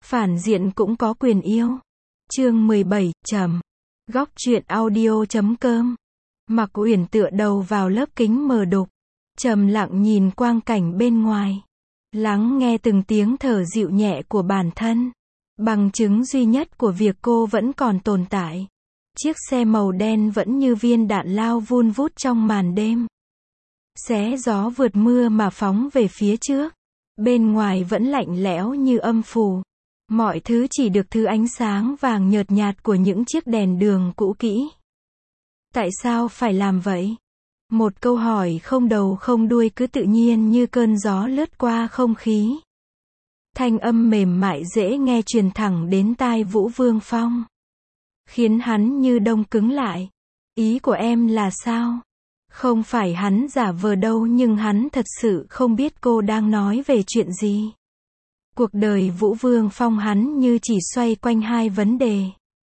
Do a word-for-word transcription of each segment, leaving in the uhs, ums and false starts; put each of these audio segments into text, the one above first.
Phản diện cũng có quyền yêu. Chương mười bảy, trầm. Góc truyện audio chấm com. Mạc Uyển tựa đầu vào lớp kính mờ đục, trầm lặng nhìn quang cảnh bên ngoài, lắng nghe từng tiếng thở dịu nhẹ của bản thân. Bằng chứng duy nhất của việc cô vẫn còn tồn tại. Chiếc xe màu đen vẫn như viên đạn lao vun vút trong màn đêm, xé gió vượt mưa mà phóng về phía trước. Bên ngoài vẫn lạnh lẽo như âm phủ. Mọi thứ chỉ được thứ ánh sáng vàng nhợt nhạt của những chiếc đèn đường cũ kỹ. Tại sao phải làm vậy? Một câu hỏi không đầu không đuôi cứ tự nhiên như cơn gió lướt qua không khí. Thanh âm mềm mại dễ nghe truyền thẳng đến tai Vũ Vương Phong, khiến hắn như đông cứng lại. Ý của em là sao? Không phải hắn giả vờ đâu, nhưng hắn thật sự không biết cô đang nói về chuyện gì. Cuộc đời Vũ Vương Phong hắn như chỉ xoay quanh hai vấn đề.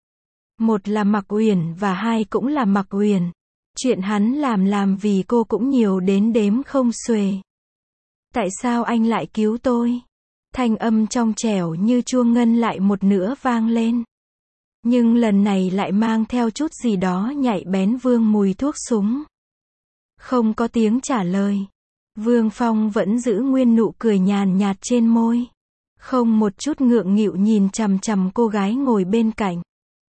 Một là Mạc Uyển và hai cũng là Mạc Uyển. Chuyện hắn làm làm vì cô cũng nhiều đến đếm không xuể. Tại sao anh lại cứu tôi? Thanh âm trong trẻo như chuông ngân lại một nữa vang lên. Nhưng lần này lại mang theo chút gì đó nhạy bén, vương mùi thuốc súng. Không có tiếng trả lời. Vương Phong vẫn giữ nguyên nụ cười nhàn nhạt trên môi, không một chút ngượng nghịu nhìn chằm chằm cô gái ngồi bên cạnh.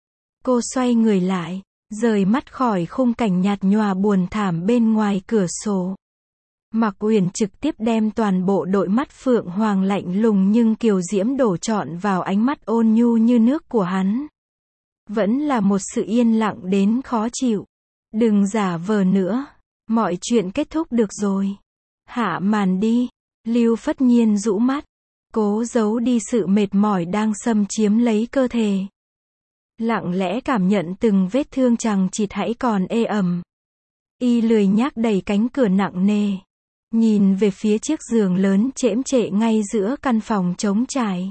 Cô xoay người lại, rời mắt khỏi khung cảnh nhạt nhòa buồn thảm bên ngoài cửa sổ. Mạc Uyển trực tiếp đem toàn bộ đôi mắt phượng hoàng lạnh lùng nhưng kiều diễm đổ trọn vào ánh mắt ôn nhu như nước của hắn. Vẫn là một sự yên lặng đến khó chịu. Đừng giả vờ nữa. Mọi chuyện kết thúc được rồi. Hạ màn đi. Lưu Phất Nhiên rũ mắt, cố giấu đi sự mệt mỏi đang xâm chiếm lấy cơ thể. Lặng lẽ cảm nhận từng vết thương chằng chịt hãy còn ê ẩm. Y lười nhác đẩy cánh cửa nặng nề, nhìn về phía chiếc giường lớn chễm chệ ngay giữa căn phòng trống trải.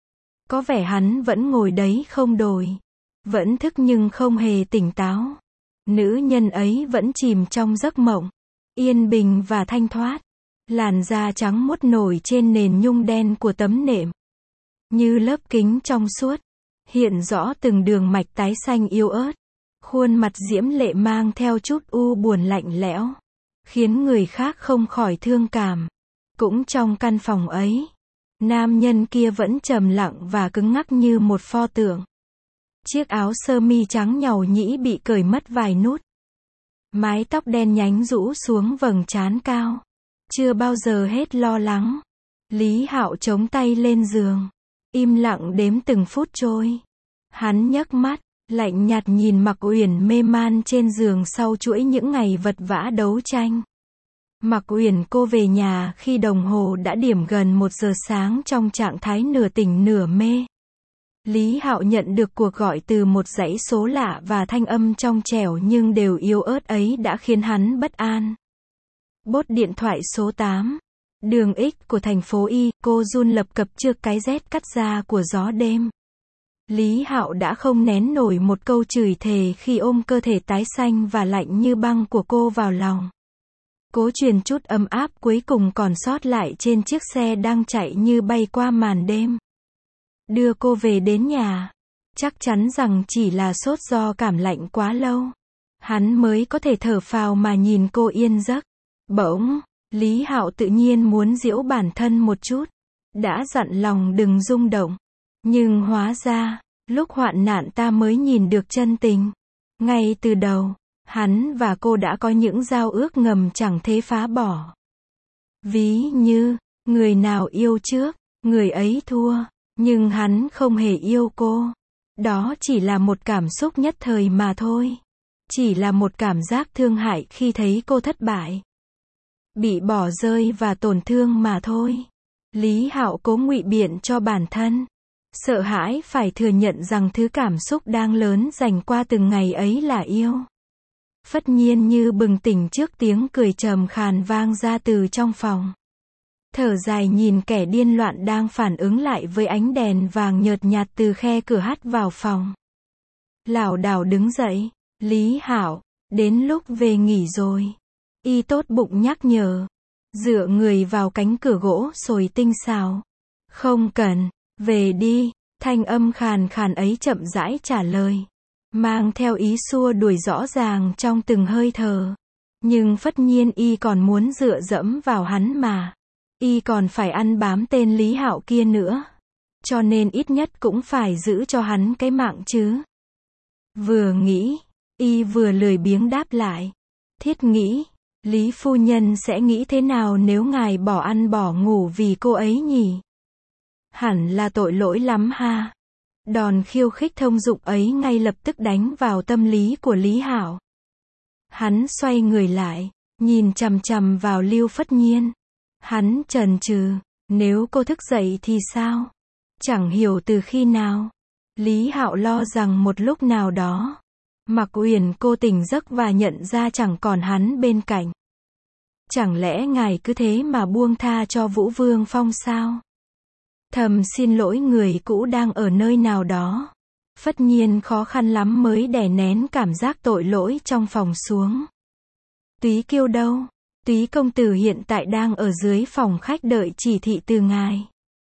Có vẻ hắn vẫn ngồi đấy không đổi. Vẫn thức nhưng không hề tỉnh táo. Nữ nhân ấy vẫn chìm trong giấc mộng, yên bình và thanh thoát. Làn da trắng muốt nổi trên nền nhung đen của tấm nệm, như lớp kính trong suốt, hiện rõ từng đường mạch tái xanh yếu ớt. Khuôn mặt diễm lệ mang theo chút u buồn lạnh lẽo, khiến người khác không khỏi thương cảm. Cũng trong căn phòng ấy, nam nhân kia vẫn trầm lặng và cứng ngắc như một pho tượng. Chiếc áo sơ mi trắng nhàu nhĩ bị cởi mất vài nút. Mái tóc đen nhánh rũ xuống vầng trán cao. Chưa bao giờ hết lo lắng. Lý Hạo chống tay lên giường, im lặng đếm từng phút trôi. Hắn nhấc mắt, lạnh nhạt nhìn Mạc Uyển mê man trên giường sau chuỗi những ngày vật vã đấu tranh. Mạc Uyển, cô về nhà khi đồng hồ đã điểm gần một giờ sáng trong trạng thái nửa tỉnh nửa mê. Lý Hạo nhận được cuộc gọi từ một dãy số lạ và thanh âm trong trẻo nhưng đều yếu ớt ấy đã khiến hắn bất an. Bốt điện thoại số tám. Đường X của thành phố Y, cô run lập cập trước cái rét cắt da của gió đêm. Lý Hạo đã không nén nổi một câu chửi thề khi ôm cơ thể tái xanh và lạnh như băng của cô vào lòng. Cố truyền chút ấm áp cuối cùng còn sót lại trên chiếc xe đang chạy như bay qua màn đêm. Đưa cô về đến nhà. Chắc chắn rằng chỉ là sốt do cảm lạnh quá lâu, hắn mới có thể thở phào mà nhìn cô yên giấc. Bỗng, Lý Hạo tự nhiên muốn giễu bản thân một chút. Đã dặn lòng đừng rung động. Nhưng hóa ra, lúc hoạn nạn ta mới nhìn được chân tình. Ngay từ đầu, hắn và cô đã có những giao ước ngầm chẳng thể phá bỏ. Ví như, người nào yêu trước, người ấy thua. Nhưng hắn không hề yêu cô. Đó chỉ là một cảm xúc nhất thời mà thôi. Chỉ là một cảm giác thương hại khi thấy cô thất bại, bị bỏ rơi và tổn thương mà thôi. Lý Hạo cố ngụy biện cho bản thân, sợ hãi phải thừa nhận rằng thứ cảm xúc đang lớn dành qua từng ngày ấy là yêu. Phất Nhiên như bừng tỉnh trước tiếng cười trầm khàn vang ra từ trong phòng. Thở dài nhìn kẻ điên loạn đang phản ứng lại với ánh đèn vàng nhợt nhạt từ khe cửa hắt vào phòng. Lảo đảo đứng dậy. Lý Hạo, đến lúc về nghỉ rồi. Y tốt bụng nhắc nhở, dựa người vào cánh cửa gỗ sồi tinh xào. Không cần, về đi. Thanh âm khàn khàn ấy chậm rãi trả lời, mang theo ý xua đuổi rõ ràng trong từng hơi thở. Nhưng Phất Nhiên y còn muốn dựa dẫm vào hắn mà. Y còn phải ăn bám tên Lý Hạo kia nữa. Cho nên ít nhất cũng phải giữ cho hắn cái mạng chứ. Vừa nghĩ, y vừa lười biếng đáp lại. Thiết nghĩ, Lý phu nhân sẽ nghĩ thế nào nếu ngài bỏ ăn bỏ ngủ vì cô ấy nhỉ? Hẳn là tội lỗi lắm ha. Đòn khiêu khích thông dụng ấy ngay lập tức đánh vào tâm lý của Lý Hạo. Hắn xoay người lại, nhìn chằm chằm vào Lưu Phất Nhiên. Hắn chần chừ, nếu cô thức dậy thì sao? Chẳng hiểu từ khi nào. Lý Hạo lo rằng một lúc nào đó, Mạc Uyển cô tỉnh giấc và nhận ra chẳng còn hắn bên cạnh. Chẳng lẽ ngài cứ thế mà buông tha cho Vũ Vương Phong sao? Thầm xin lỗi người cũ đang ở nơi nào đó. Phất Nhiên khó khăn lắm mới đè nén cảm giác tội lỗi trong phòng xuống. Túy Kiêu đâu? Túy công tử hiện tại đang ở dưới phòng khách đợi chỉ thị từ ngài.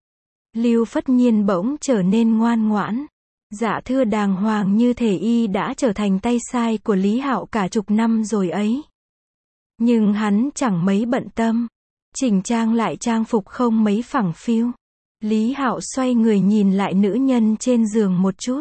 Lưu Phất Nhiên bỗng trở nên ngoan ngoãn. Dạ thưa đàng hoàng như thể y đã trở thành tay sai của Lý Hạo cả chục năm rồi ấy. Nhưng hắn chẳng mấy bận tâm. Chỉnh trang lại trang phục không mấy phẳng phiu. Lý Hạo xoay người nhìn lại nữ nhân trên giường một chút.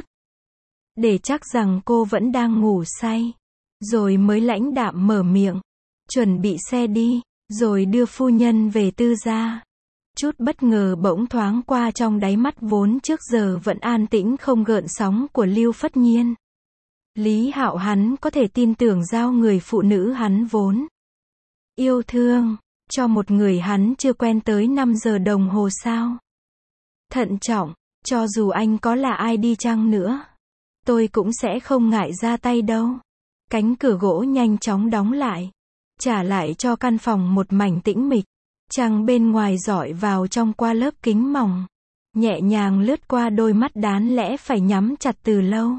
Để chắc rằng cô vẫn đang ngủ say. Rồi mới lãnh đạm mở miệng. Chuẩn bị xe đi, rồi đưa phu nhân về tư gia. Chút bất ngờ bỗng thoáng qua trong đáy mắt vốn trước giờ vẫn an tĩnh không gợn sóng của Lưu Phất Nhiên. Lý Hạo hắn có thể tin tưởng giao người phụ nữ hắn vốn yêu thương, cho một người hắn chưa quen tới năm giờ đồng hồ sao? Thận trọng, cho dù anh có là ai đi chăng nữa, tôi cũng sẽ không ngại ra tay đâu. Cánh cửa gỗ nhanh chóng đóng lại, trả lại cho căn phòng một mảnh tĩnh mịch. Trăng bên ngoài rọi vào trong qua lớp kính mỏng, nhẹ nhàng lướt qua đôi mắt đáng lẽ phải nhắm chặt từ lâu.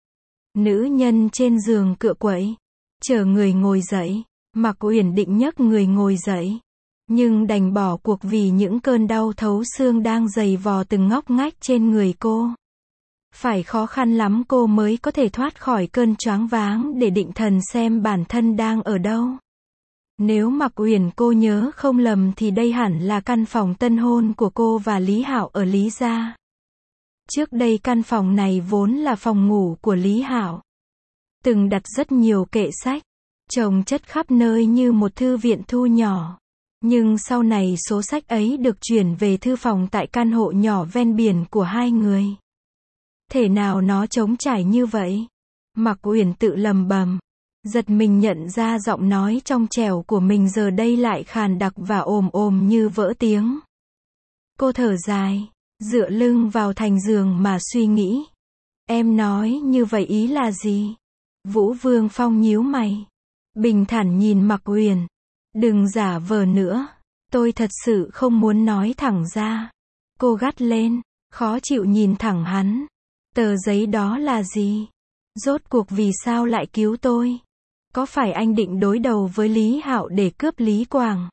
Nữ nhân trên giường cựa quậy, chờ người ngồi dậy. Mạc Uyển định nhấc người ngồi dậy, nhưng đành bỏ cuộc vì những cơn đau thấu xương đang giày vò từng ngóc ngách trên người cô. Phải khó khăn lắm cô mới có thể thoát khỏi cơn choáng váng để định thần xem bản thân đang ở đâu. Nếu Mạc Uyển cô nhớ không lầm thì đây hẳn là căn phòng tân hôn của cô và Lý Hạo ở Lý gia. Trước đây căn phòng này vốn là phòng ngủ của Lý Hạo. Từng đặt rất nhiều kệ sách, chồng chất khắp nơi như một thư viện thu nhỏ. Nhưng sau này số sách ấy được chuyển về thư phòng tại căn hộ nhỏ ven biển của hai người. Thể nào nó trống trải như vậy? Mạc Uyển tự lầm bầm. Giật mình nhận ra giọng nói trong trẻo của mình giờ đây lại khàn đặc và ồm ồm như vỡ tiếng. Cô thở dài, dựa lưng vào thành giường mà suy nghĩ. Em nói như vậy ý là gì? Vũ Vương Phong nhíu mày, bình thản nhìn Mạc Uyển. Đừng giả vờ nữa, tôi thật sự không muốn nói thẳng ra. Cô gắt lên, khó chịu nhìn thẳng hắn. Tờ giấy đó là gì? Rốt cuộc vì sao lại cứu tôi? Có phải anh định đối đầu với Lý Hạo để cướp Lý Quảng?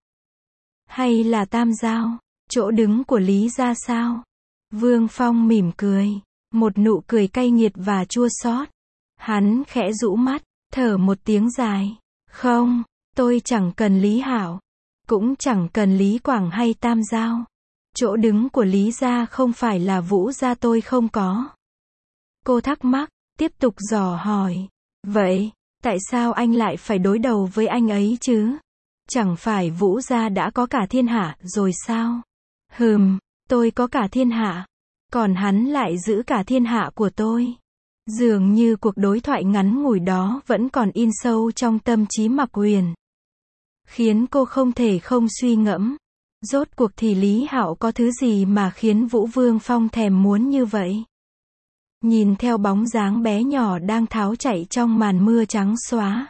Hay là Tam Giao, chỗ đứng của Lý gia sao? Vương Phong mỉm cười, một nụ cười cay nghiệt và chua xót. Hắn khẽ rũ mắt, thở một tiếng dài. Không, tôi chẳng cần Lý Hạo, cũng chẳng cần Lý Quảng hay Tam Giao. Chỗ đứng của Lý gia không phải là Vũ gia tôi không có. Cô thắc mắc, tiếp tục dò hỏi. Vậy, tại sao anh lại phải đối đầu với anh ấy chứ? Chẳng phải Vũ gia đã có cả thiên hạ rồi sao? Hừm, tôi có cả thiên hạ, còn hắn lại giữ cả thiên hạ của tôi. Dường như cuộc đối thoại ngắn ngủi đó vẫn còn in sâu trong tâm trí Mạc Uyển, khiến cô không thể không suy ngẫm. Rốt cuộc thì Lý Hạo có thứ gì mà khiến Vũ Vương Phong thèm muốn như vậy? Nhìn theo bóng dáng bé nhỏ đang tháo chạy trong màn mưa trắng xóa,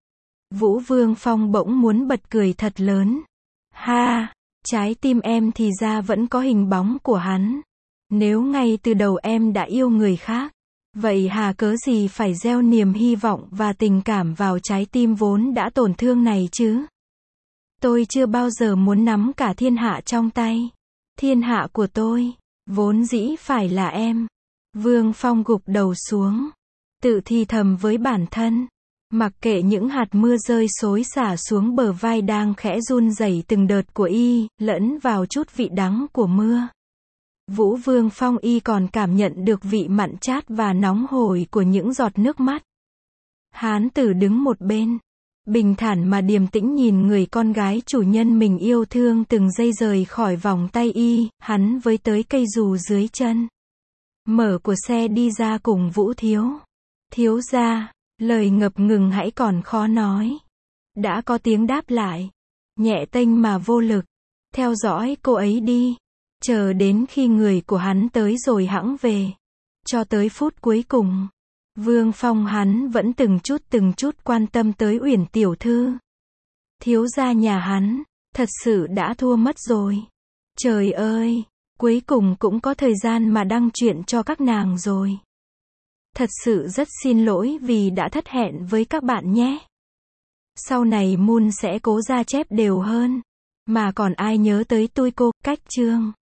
Vũ Vương Phong bỗng muốn bật cười thật lớn. Ha, trái tim em thì ra vẫn có hình bóng của hắn. Nếu ngay từ đầu em đã yêu người khác, vậy hà cớ gì phải gieo niềm hy vọng và tình cảm vào trái tim vốn đã tổn thương này chứ? Tôi chưa bao giờ muốn nắm cả thiên hạ trong tay. Thiên hạ của tôi, vốn dĩ phải là em. Vương Phong gục đầu xuống, tự thì thầm với bản thân. Mặc kệ những hạt mưa rơi xối xả xuống bờ vai đang khẽ run rẩy từng đợt của y, lẫn vào chút vị đắng của mưa. Vũ Vương Phong y còn cảm nhận được vị mặn chát và nóng hổi của những giọt nước mắt. Hán tử đứng một bên, bình thản mà điềm tĩnh nhìn người con gái chủ nhân mình yêu thương từng giây rời khỏi vòng tay y, hắn với tới cây dù dưới chân. Mở của xe đi ra cùng Vũ thiếu. Thiếu gia, lời ngập ngừng hãy còn khó nói. Đã có tiếng đáp lại, nhẹ tênh mà vô lực. Theo dõi cô ấy đi. Chờ đến khi người của hắn tới rồi hẵng về. Cho tới phút cuối cùng, Vương Phong hắn vẫn từng chút từng chút quan tâm tới Uyển tiểu thư. Thiếu gia nhà hắn, thật sự đã thua mất rồi. Trời ơi, cuối cùng cũng có thời gian mà đăng chuyện cho các nàng rồi. Thật sự rất xin lỗi vì đã thất hẹn với các bạn nhé. Sau này Moon sẽ cố ra chép đều hơn. Mà còn ai nhớ tới tôi cô, cách chương.